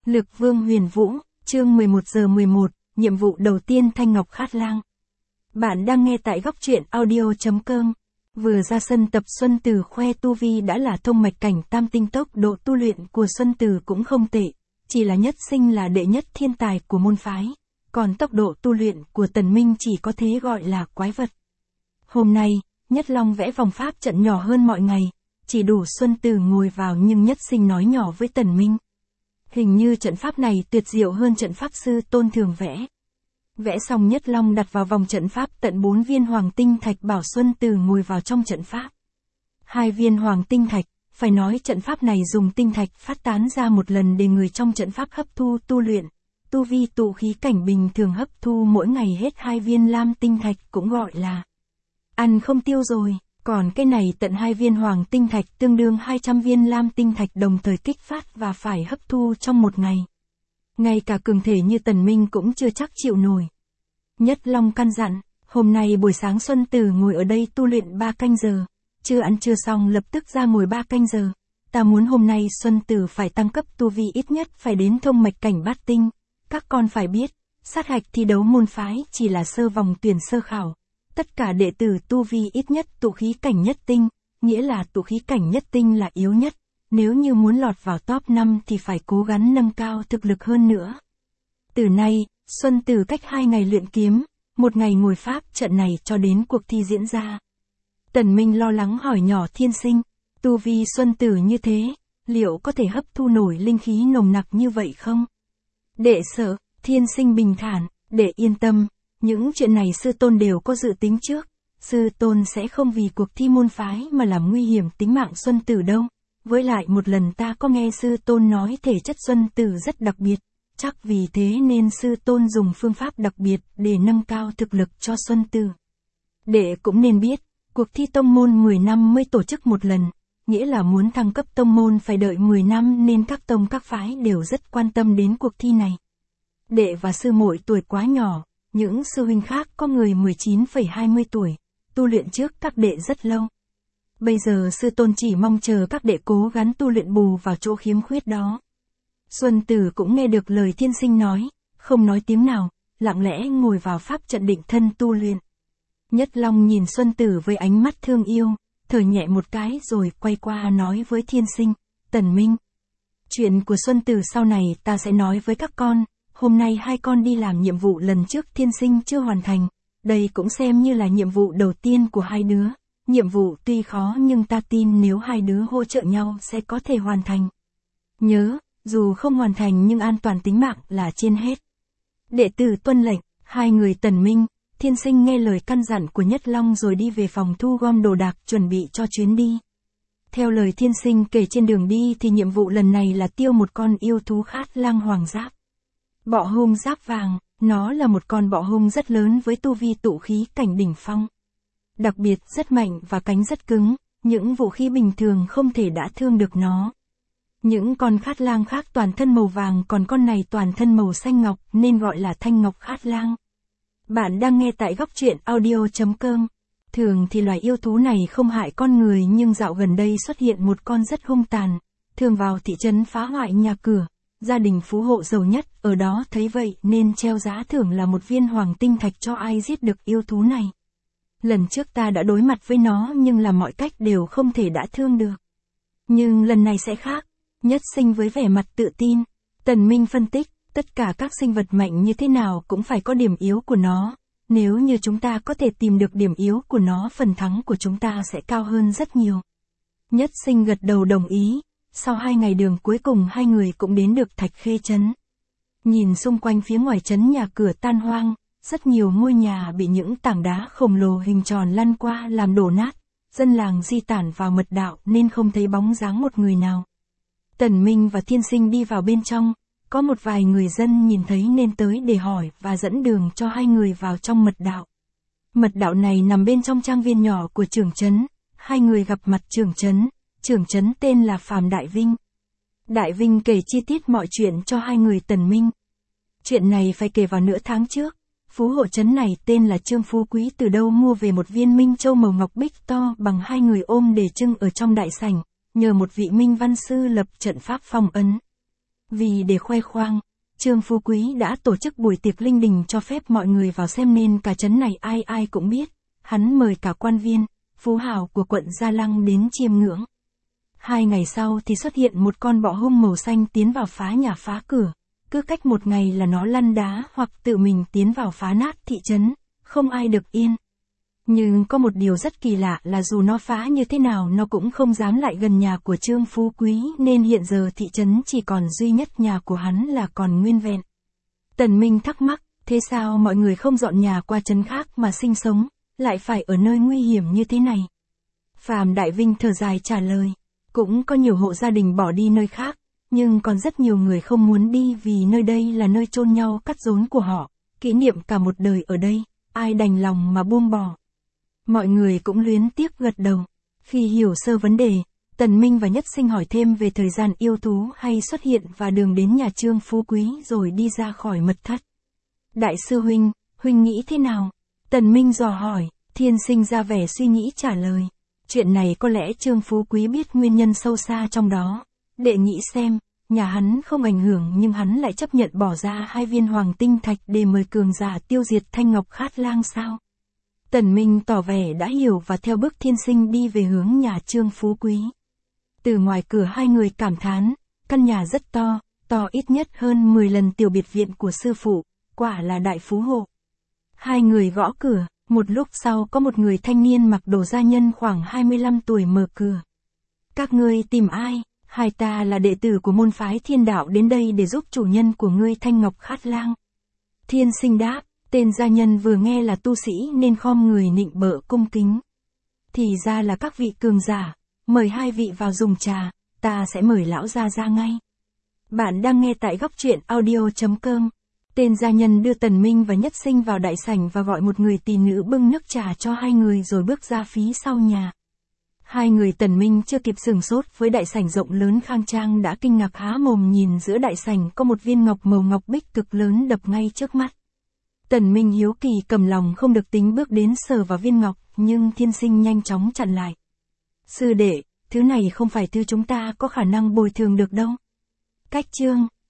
Lực Vương Huyền Vũ, chương 11:11, nhiệm vụ đầu tiên Thanh Ngọc Khát Lang. Bạn đang nghe tại góc truyện audio.com. Vừa ra sân tập Xuân Từ khoe tu vi đã là thông mạch cảnh tam tinh, tốc độ tu luyện của Xuân Từ cũng không tệ, chỉ là nhất sinh là đệ nhất thiên tài của môn phái, còn tốc độ tu luyện của Tần Minh chỉ có thế gọi là quái vật. Hôm nay, Nhất Long vẽ vòng pháp trận nhỏ hơn mọi ngày, chỉ đủ Xuân Từ ngồi vào nhưng Nhất Sinh nói nhỏ với Tần Minh. Hình như trận pháp này tuyệt diệu hơn trận pháp sư Tôn thường vẽ. Vẽ xong Nhất Long đặt vào vòng trận pháp tận 4 viên hoàng tinh thạch, bảo Xuân Từ ngồi vào trong trận pháp. 2 viên hoàng tinh thạch, phải nói trận pháp này dùng tinh thạch phát tán ra một lần để người trong trận pháp hấp thu tu luyện. Tu vi tụ khí cảnh bình thường hấp thu mỗi ngày hết 2 viên lam tinh thạch cũng gọi là ăn không tiêu rồi. Còn cái này tận 2 viên hoàng tinh thạch tương đương 200 viên lam tinh thạch đồng thời kích phát và phải hấp thu trong một ngày. Ngay cả cường thể như Tần Minh cũng chưa chắc chịu nổi. Nhất Long căn dặn, hôm nay buổi sáng Xuân Từ ngồi ở đây tu luyện 3 canh giờ, chưa ăn chưa xong lập tức ra ngồi 3 canh giờ. Ta muốn hôm nay Xuân Từ phải tăng cấp tu vi ít nhất phải đến thông mạch cảnh bát tinh. Các con phải biết, sát hạch thi đấu môn phái chỉ là sơ vòng tuyển sơ khảo. Tất cả đệ tử tu vi ít nhất tụ khí cảnh nhất tinh, nghĩa là tụ khí cảnh nhất tinh là yếu nhất. Nếu như muốn lọt vào top 5 thì phải cố gắng nâng cao thực lực hơn nữa. Từ nay, Xuân Từ cách 2 ngày luyện kiếm, 1 ngày ngồi pháp trận này cho đến cuộc thi diễn ra. Tần Minh lo lắng hỏi nhỏ Thiên Sinh, tu vi Xuân Từ như thế, liệu có thể hấp thu nổi linh khí nồng nặc như vậy không? Đệ sợ, Thiên Sinh bình thản, đệ yên tâm. Những chuyện này sư tôn đều có dự tính trước, sư tôn sẽ không vì cuộc thi môn phái mà làm nguy hiểm tính mạng Xuân Từ đâu. Với lại một lần ta có nghe sư tôn nói thể chất Xuân Từ rất đặc biệt, chắc vì thế nên sư tôn dùng phương pháp đặc biệt để nâng cao thực lực cho Xuân Từ. Đệ cũng nên biết, cuộc thi tông môn 10 năm mới tổ chức một lần, nghĩa là muốn thăng cấp tông môn phải đợi 10 năm nên các tông các phái đều rất quan tâm đến cuộc thi này. Đệ và sư muội tuổi quá nhỏ. Những sư huynh khác có người 19,20 tuổi, tu luyện trước các đệ rất lâu. Bây giờ sư tôn chỉ mong chờ các đệ cố gắng tu luyện bù vào chỗ khiếm khuyết đó. Xuân Từ cũng nghe được lời Thiên Sinh nói, không nói tiếng nào, lặng lẽ ngồi vào pháp trận định thân tu luyện. Nhất Long nhìn Xuân Từ với ánh mắt thương yêu, thở nhẹ một cái rồi quay qua nói với Thiên Sinh, Tần Minh. Chuyện của Xuân Từ sau này ta sẽ nói với các con. Hôm nay hai con đi làm nhiệm vụ lần trước Thiên Sinh chưa hoàn thành, đây cũng xem như là nhiệm vụ đầu tiên của hai đứa. Nhiệm vụ tuy khó nhưng ta tin nếu hai đứa hỗ trợ nhau sẽ có thể hoàn thành. Nhớ, dù không hoàn thành nhưng an toàn tính mạng là trên hết. Đệ tử tuân lệnh, hai người Tần Minh, Thiên Sinh nghe lời căn dặn của Nhất Long rồi đi về phòng thu gom đồ đạc chuẩn bị cho chuyến đi. Theo lời Thiên Sinh kể trên đường đi thì nhiệm vụ lần này là tiêu một con yêu thú khát lang hoàng giáp. Bọ hung giáp vàng, nó là một con bọ hung rất lớn với tu vi tụ khí cảnh đỉnh phong. Đặc biệt rất mạnh và cánh rất cứng, những vũ khí bình thường không thể đả thương được nó. Những con khát lang khác toàn thân màu vàng còn con này toàn thân màu xanh ngọc nên gọi là thanh ngọc khát lang. Bạn đang nghe tại góc truyện audio.com. Thường thì loài yêu thú này không hại con người nhưng dạo gần đây xuất hiện một con rất hung tàn, thường vào thị trấn phá hoại nhà cửa. Gia đình phú hộ giàu nhất ở đó thấy vậy nên treo giá thưởng là 1 viên hoàng tinh thạch cho ai giết được yêu thú này. Lần trước ta đã đối mặt với nó nhưng làm mọi cách đều không thể đả thương được. Nhưng lần này sẽ khác. Nhất Sinh với vẻ mặt tự tin. Tần Minh phân tích, tất cả các sinh vật mạnh như thế nào cũng phải có điểm yếu của nó. Nếu như chúng ta có thể tìm được điểm yếu của nó, phần thắng của chúng ta sẽ cao hơn rất nhiều. Nhất Sinh gật đầu đồng ý. Sau 2 ngày đường cuối cùng hai người cũng đến được Thạch Khê trấn. Nhìn xung quanh phía ngoài trấn nhà cửa tan hoang, rất nhiều ngôi nhà bị những tảng đá khổng lồ hình tròn lăn qua làm đổ nát, dân làng di tản vào mật đạo nên không thấy bóng dáng một người nào. Tần Minh và Thiên Sinh đi vào bên trong, có một vài người dân nhìn thấy nên tới để hỏi và dẫn đường cho hai người vào trong mật đạo. Mật đạo này nằm bên trong trang viên nhỏ của trưởng trấn, hai người gặp mặt trưởng trấn tên là Phàm Đại Vinh. Đại Vinh kể chi tiết mọi chuyện cho hai người Tần Minh. Chuyện này phải kể vào nửa tháng trước, phú hộ trấn này tên là Trương Phú Quý từ đâu mua về một viên minh châu màu ngọc bích to bằng hai người ôm để trưng ở trong đại sảnh, nhờ một vị minh văn sư lập trận pháp phong ấn. Vì để khoe khoang, Trương Phú Quý đã tổ chức buổi tiệc linh đình cho phép mọi người vào xem nên cả trấn này ai ai cũng biết. Hắn mời cả quan viên, phú hào của quận Gia Lăng đến chiêm ngưỡng. 2 ngày sau thì xuất hiện một con bọ hung màu xanh tiến vào phá nhà phá cửa. Cứ cách 1 ngày là nó lăn đá hoặc tự mình tiến vào phá nát thị trấn, không ai được yên. Nhưng có một điều rất kỳ lạ là dù nó phá như thế nào nó cũng không dám lại gần nhà của Trương Phú Quý nên hiện giờ thị trấn chỉ còn duy nhất nhà của hắn là còn nguyên vẹn. Tần Minh thắc mắc, thế sao mọi người không dọn nhà qua trấn khác mà sinh sống, lại phải ở nơi nguy hiểm như thế này? Phạm Đại Vinh thở dài trả lời, cũng có nhiều hộ gia đình bỏ đi nơi khác, nhưng còn rất nhiều người không muốn đi vì nơi đây là nơi chôn nhau cắt rốn của họ, kỷ niệm cả một đời ở đây, ai đành lòng mà buông bỏ. Mọi người cũng luyến tiếc gật đầu. Khi hiểu sơ vấn đề, Tần Minh và Nhất Sinh hỏi thêm về thời gian yêu thú hay xuất hiện và đường đến nhà Trương Phú Quý rồi đi ra khỏi mật thất. Đại sư huynh, huynh nghĩ thế nào? Tần Minh dò hỏi, Thiên Sinh ra vẻ suy nghĩ trả lời. Chuyện này có lẽ Trương Phú Quý biết nguyên nhân sâu xa trong đó. Đệ nghĩ xem, nhà hắn không ảnh hưởng nhưng hắn lại chấp nhận bỏ ra 2 viên hoàng tinh thạch để mời cường giả tiêu diệt Thanh Ngọc Khát Lang sao? Tần Minh tỏ vẻ đã hiểu và theo bước Thiên Sinh đi về hướng nhà Trương Phú Quý. Từ ngoài cửa hai người cảm thán, căn nhà rất to, to ít nhất hơn 10 lần tiểu biệt viện của sư phụ, quả là đại phú hộ. Hai người gõ cửa, một lúc sau có một người thanh niên mặc đồ gia nhân khoảng 25 tuổi mở cửa. Các ngươi tìm ai? Hai ta là đệ tử của môn phái Thiên Đạo đến đây để giúp chủ nhân của ngươi Thanh Ngọc Khát Lang. Thiên Sinh đáp, tên gia nhân vừa nghe là tu sĩ nên khom người nịnh bợ cung kính. Thì ra là các vị cường giả, mời hai vị vào dùng trà, ta sẽ mời lão gia ra ngay. Bạn đang nghe tại góc truyện audio.com. Tên gia nhân đưa Tần Minh và Nhất Sinh vào đại sảnh và gọi một người tỳ nữ bưng nước trà cho hai người rồi bước ra phía sau nhà. Hai người Tần Minh chưa kịp sửng sốt với đại sảnh rộng lớn khang trang đã kinh ngạc há mồm nhìn giữa đại sảnh có một viên ngọc màu ngọc bích cực lớn đập ngay trước mắt. Tần Minh hiếu kỳ cầm lòng không được tính bước đến sờ vào viên ngọc, nhưng Thiên Sinh nhanh chóng chặn lại. Sư đệ, thứ này không phải thứ chúng ta có khả năng bồi thường được đâu. Cách chương